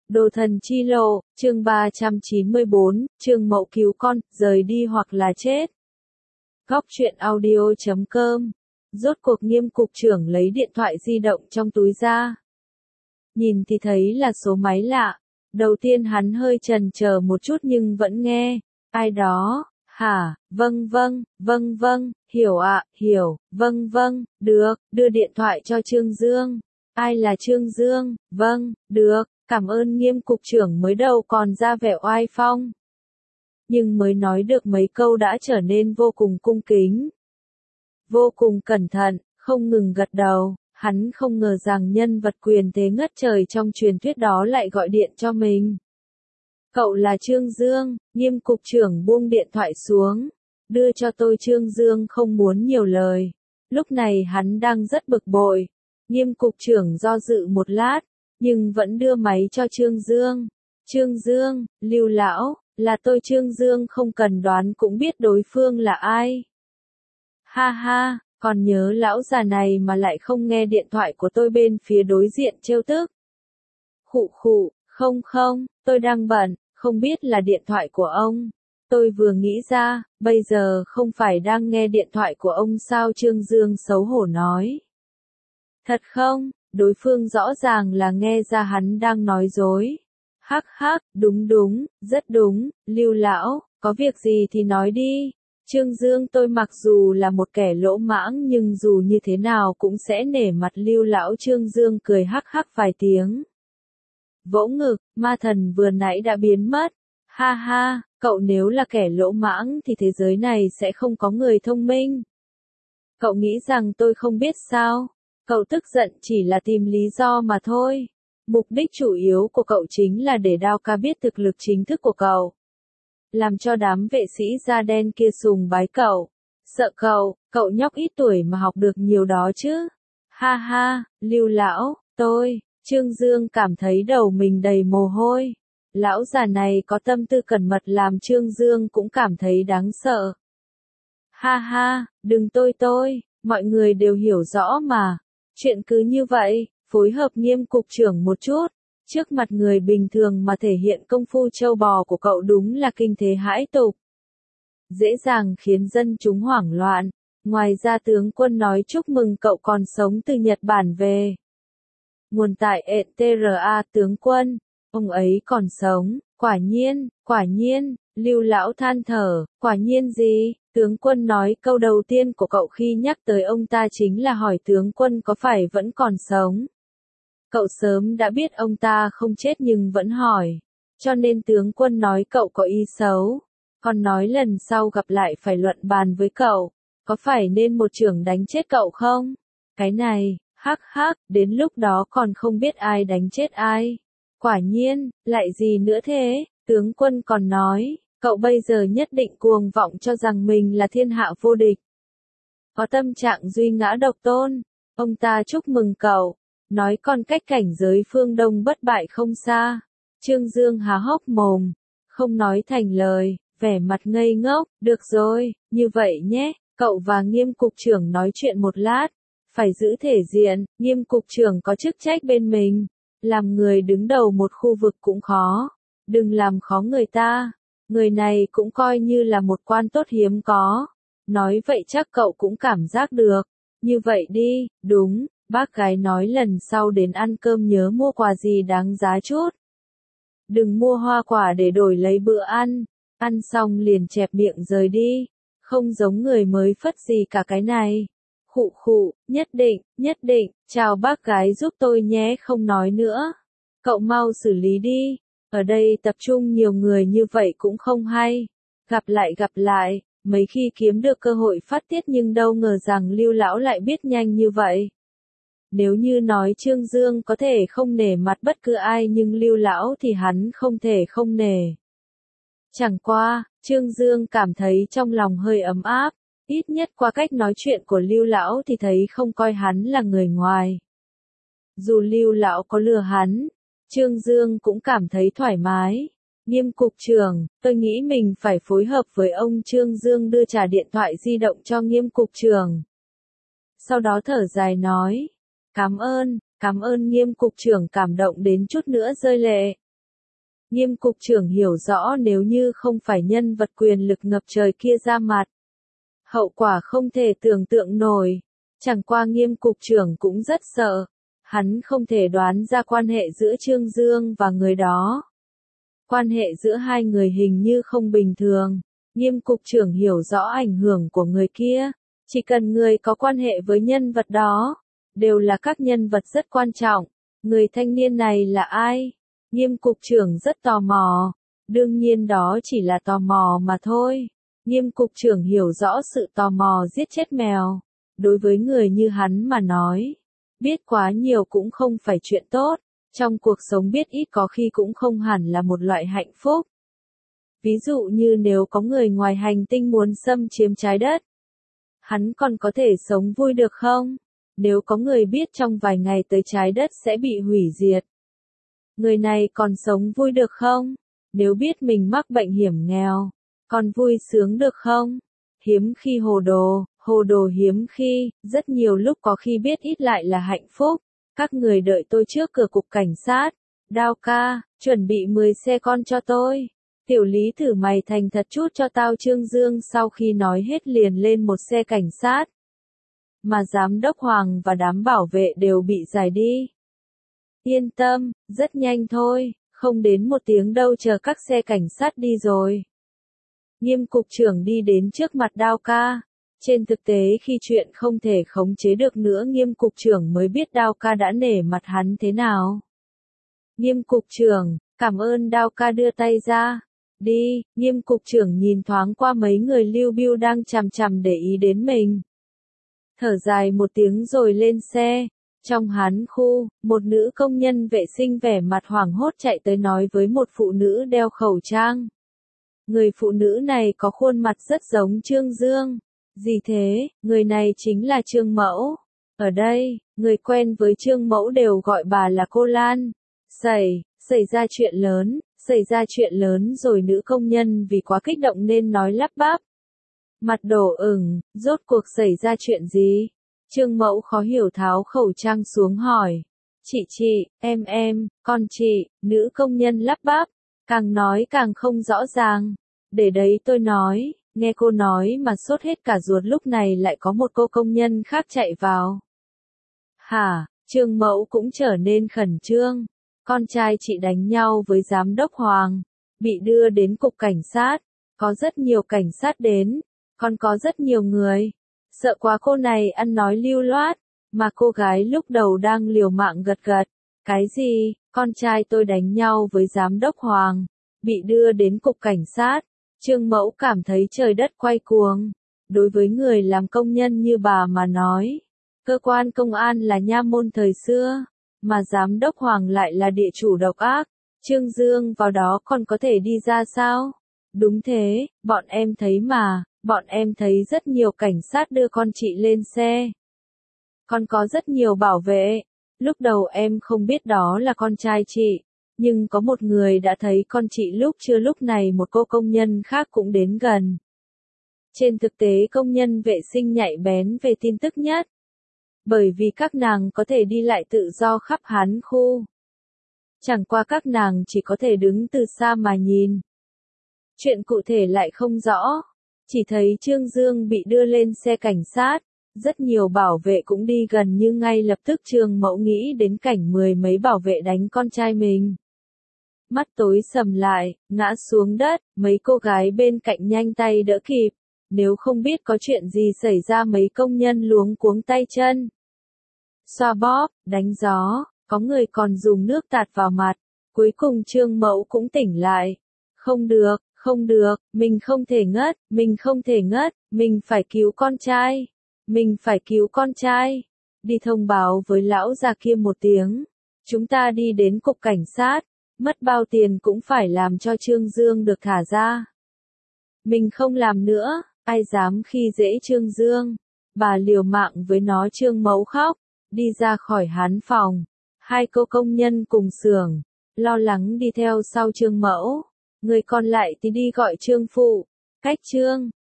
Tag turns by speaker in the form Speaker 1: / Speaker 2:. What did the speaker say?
Speaker 1: Đồ thần chi lộ, chương 394, Trương Mậu cứu con, rời đi hoặc là chết. Góc truyện audio.com. Rốt cuộc Nghiêm cục trưởng lấy điện thoại di động trong túi ra. Nhìn thì thấy là số máy lạ. Đầu tiên hắn hơi chần chờ một chút nhưng vẫn nghe. Ai đó? Hả? Vâng, hiểu ạ, hiểu, vâng, được, đưa điện thoại cho Trương Dương. Ai là Trương Dương? Vâng, được, cảm ơn Nghiêm cục trưởng. Mới đầu còn ra vẻ oai phong. Nhưng mới nói được mấy câu đã trở nên vô cùng cung kính. Vô cùng cẩn thận, không ngừng gật đầu. Hắn không ngờ rằng nhân vật quyền thế ngất trời trong truyền thuyết đó lại gọi điện cho mình. Cậu là Trương Dương, Nghiêm cục trưởng buông điện thoại xuống. Đưa cho tôi. Trương Dương không muốn nhiều lời. Lúc này hắn đang rất bực bội. Nghiêm cục trưởng do dự một lát, nhưng vẫn đưa máy cho Trương Dương. Trương Dương, Lưu lão, là tôi. Trương Dương không cần đoán cũng biết đối phương là ai. Ha ha, còn nhớ lão già này mà lại không nghe điện thoại của tôi. Bên phía đối diện trêu tức. Khụ, không, tôi đang bận, không biết là điện thoại của ông. Tôi vừa nghĩ ra, bây giờ không phải đang nghe điện thoại của ông sao? Trương Dương xấu hổ nói. Thật không? Đối phương rõ ràng là nghe ra hắn đang nói dối. Hắc, đúng, rất đúng, Lưu lão, có việc gì thì nói đi. Trương Dương, tôi mặc dù là một kẻ lỗ mãng nhưng dù như thế nào cũng sẽ nể mặt Lưu lão. Trương Dương cười hắc vài tiếng. Vỗ ngực, ma thần vừa nãy đã biến mất. Ha, cậu nếu là kẻ lỗ mãng thì thế giới này sẽ không có người thông minh. Cậu nghĩ rằng tôi không biết sao? Cậu tức giận chỉ là tìm lý do mà thôi. Mục đích chủ yếu của cậu chính là để Đao Ca biết thực lực chính thức của cậu. Làm cho đám vệ sĩ da đen kia sùng bái cậu. Sợ cậu nhóc ít tuổi mà học được nhiều đó chứ. Ha, Lưu lão, Trương Dương cảm thấy đầu mình đầy mồ hôi. Lão già này có tâm tư cẩn mật làm Trương Dương cũng cảm thấy đáng sợ. Ha, đừng tôi, mọi người đều hiểu rõ mà. Chuyện cứ như vậy, phối hợp Nghiêm cục trưởng một chút. Trước mặt người bình thường mà thể hiện công phu trâu bò của cậu đúng là kinh thế hãi tục. Dễ dàng khiến dân chúng hoảng loạn. Ngoài ra tướng quân nói chúc mừng cậu còn sống từ Nhật Bản về. Nguồn tại ETRA. Tướng quân, ông ấy còn sống, quả nhiên, Lưu lão than thở. Quả nhiên gì? Tướng quân nói câu đầu tiên của cậu khi nhắc tới ông ta chính là hỏi tướng quân có phải vẫn còn sống. Cậu sớm đã biết ông ta không chết nhưng vẫn hỏi. Cho nên tướng quân nói cậu có ý xấu. Còn nói lần sau gặp lại phải luận bàn với cậu. Có phải nên một chưởng đánh chết cậu không? Cái này, hắc, đến lúc đó còn không biết ai đánh chết ai. Quả nhiên, lại gì nữa thế? Tướng quân còn nói, cậu bây giờ nhất định cuồng vọng cho rằng mình là thiên hạ vô địch. Có tâm trạng duy ngã độc tôn. Ông ta chúc mừng cậu. Nói còn cách cảnh giới phương Đông bất bại không xa. Trương Dương há hốc mồm. Không nói thành lời, vẻ mặt ngây ngốc. Được rồi, như vậy nhé. Cậu và Nghiêm cục trưởng nói chuyện một lát. Phải giữ thể diện. Nghiêm cục trưởng có chức trách bên mình. Làm người đứng đầu một khu vực cũng khó. Đừng làm khó người ta. Người này cũng coi như là một quan tốt hiếm có. Nói vậy chắc cậu cũng cảm giác được. Như vậy đi, đúng. Bác gái nói lần sau đến ăn cơm nhớ mua quà gì đáng giá chút. Đừng mua hoa quả để đổi lấy bữa ăn. Ăn xong liền chẹp miệng rời đi. Không giống người mới phất gì cả cái này. Khụ, nhất định, chào bác gái giúp tôi nhé. Không nói nữa. Cậu mau xử lý đi. Ở đây tập trung nhiều người như vậy cũng không hay. Gặp lại. Mấy khi kiếm được cơ hội phát tiết nhưng đâu ngờ rằng Lưu lão lại biết nhanh như vậy. Nếu như nói Trương Dương có thể không nể mặt bất cứ ai nhưng Lưu lão thì hắn không thể không nể. Chẳng qua, Trương Dương cảm thấy trong lòng hơi ấm áp, ít nhất qua cách nói chuyện của Lưu lão thì thấy không coi hắn là người ngoài. Dù Lưu lão có lừa hắn, Trương Dương cũng cảm thấy thoải mái. Nghiêm cục trưởng, tôi nghĩ mình phải phối hợp với ông. Trương Dương đưa trả điện thoại di động cho Nghiêm cục trưởng. Sau đó thở dài nói. Cảm ơn. Nghiêm cục trưởng cảm động đến chút nữa rơi lệ. Nghiêm cục trưởng hiểu rõ nếu như không phải nhân vật quyền lực ngập trời kia ra mặt, hậu quả không thể tưởng tượng nổi. Chẳng qua Nghiêm cục trưởng cũng rất sợ. Hắn không thể đoán ra quan hệ giữa Trương Dương và người đó. Quan hệ giữa hai người hình như không bình thường. Nghiêm cục trưởng hiểu rõ ảnh hưởng của người kia. Chỉ cần người có quan hệ với nhân vật đó, đều là các nhân vật rất quan trọng. Người thanh niên này là ai? Nghiêm cục trưởng rất tò mò. Đương nhiên đó chỉ là tò mò mà thôi. Nghiêm cục trưởng hiểu rõ sự tò mò giết chết mèo. Đối với người như hắn mà nói, biết quá nhiều cũng không phải chuyện tốt. Trong cuộc sống biết ít có khi cũng không hẳn là một loại hạnh phúc. Ví dụ như nếu có người ngoài hành tinh muốn xâm chiếm trái đất, hắn còn có thể sống vui được không? Nếu có người biết trong vài ngày tới trái đất sẽ bị hủy diệt, người này còn sống vui được không? Nếu biết mình mắc bệnh hiểm nghèo, còn vui sướng được không? Hiếm khi hồ đồ hiếm khi, rất nhiều lúc có khi biết ít lại là hạnh phúc. Các người đợi tôi trước cửa cục cảnh sát. Đao ca, chuẩn bị 10 xe con cho tôi. Tiểu Lý thử mày thành thật chút cho tao. Trương Dương sau khi nói hết liền lên một xe cảnh sát. Mà giám đốc Hoàng và đám bảo vệ đều bị giải đi. Yên tâm, rất nhanh thôi, không đến 1 tiếng đâu, chờ các xe cảnh sát đi rồi. Nghiêm cục trưởng đi đến trước mặt Đao ca. Trên thực tế khi chuyện không thể khống chế được nữa, Nghiêm cục trưởng mới biết Đao ca đã nể mặt hắn thế nào. Nghiêm cục trưởng, cảm ơn. Đao ca đưa tay ra. Đi. Nghiêm cục trưởng nhìn thoáng qua mấy người Lưu Bưu đang chằm chằm để ý đến mình. Thở dài 1 tiếng rồi lên xe. Trong hắn khu, một nữ công nhân vệ sinh vẻ mặt hoảng hốt chạy tới nói với một phụ nữ đeo khẩu trang. Người phụ nữ này có khuôn mặt rất giống Trương Dương. Gì thế? Người này chính là Trương Mẫu. Ở đây, người quen với Trương Mẫu đều gọi bà là cô Lan. Xảy ra chuyện lớn rồi. Nữ công nhân vì quá kích động nên nói lắp bắp. Mặt đỏ ửng, rốt cuộc xảy ra chuyện gì? Trương Mẫu khó hiểu tháo khẩu trang xuống hỏi. Chị, con chị, nữ công nhân lắp bắp. Càng nói càng không rõ ràng. Để đấy tôi nói. Nghe cô nói mà sốt hết cả ruột. Lúc này lại có một cô công nhân khác chạy vào. Hả? Trương Mẫu cũng trở nên khẩn trương. Con trai chị đánh nhau với giám đốc Hoàng, bị đưa đến cục cảnh sát. Có rất nhiều cảnh sát đến, còn có rất nhiều người. Sợ quá. Cô này ăn nói lưu loát, mà cô gái lúc đầu đang liều mạng gật gật. Cái gì? Con trai tôi đánh nhau với giám đốc Hoàng, bị đưa đến cục cảnh sát. Trương Mẫu cảm thấy trời đất quay cuồng. Đối với người làm công nhân như bà mà nói, cơ quan công an là nha môn thời xưa, mà giám đốc Hoàng lại là địa chủ độc ác. Trương Dương vào đó còn có thể đi ra sao? Đúng thế, bọn em thấy mà, bọn em thấy rất nhiều cảnh sát đưa con chị lên xe. Còn có rất nhiều bảo vệ. Lúc đầu em không biết đó là con trai chị. Nhưng có một người đã thấy con chị lúc trưa. Lúc này một cô công nhân khác cũng đến gần. Trên thực tế công nhân vệ sinh nhạy bén về tin tức nhất. Bởi vì các nàng có thể đi lại tự do khắp hắn khu. Chẳng qua các nàng chỉ có thể đứng từ xa mà nhìn. Chuyện cụ thể lại không rõ. Chỉ thấy Trương Dương bị đưa lên xe cảnh sát. Rất nhiều bảo vệ cũng đi gần nhưng ngay lập tức Trương Mẫu nghĩ đến cảnh 10 mấy bảo vệ đánh con trai mình. Mắt tối sầm lại, ngã xuống đất, mấy cô gái bên cạnh nhanh tay đỡ kịp. Nếu không biết có chuyện gì xảy ra mấy công nhân luống cuống tay chân. Xoa bóp, đánh gió, có người còn dùng nước tạt vào mặt. Cuối cùng Trương Mẫu cũng tỉnh lại. Không được, mình không thể ngất, mình phải cứu con trai. Đi thông báo với lão già kia 1 tiếng. Chúng ta đi đến cục cảnh sát. Mất bao tiền cũng phải làm cho Trương Dương được thả ra. Mình không làm nữa, ai dám khi dễ Trương Dương. Bà liều mạng với nó. Trương Mẫu khóc, đi ra khỏi hắn phòng. 2 cô công nhân cùng xưởng, lo lắng đi theo sau Trương Mẫu. Người còn lại thì đi gọi Trương phụ. Cách Trương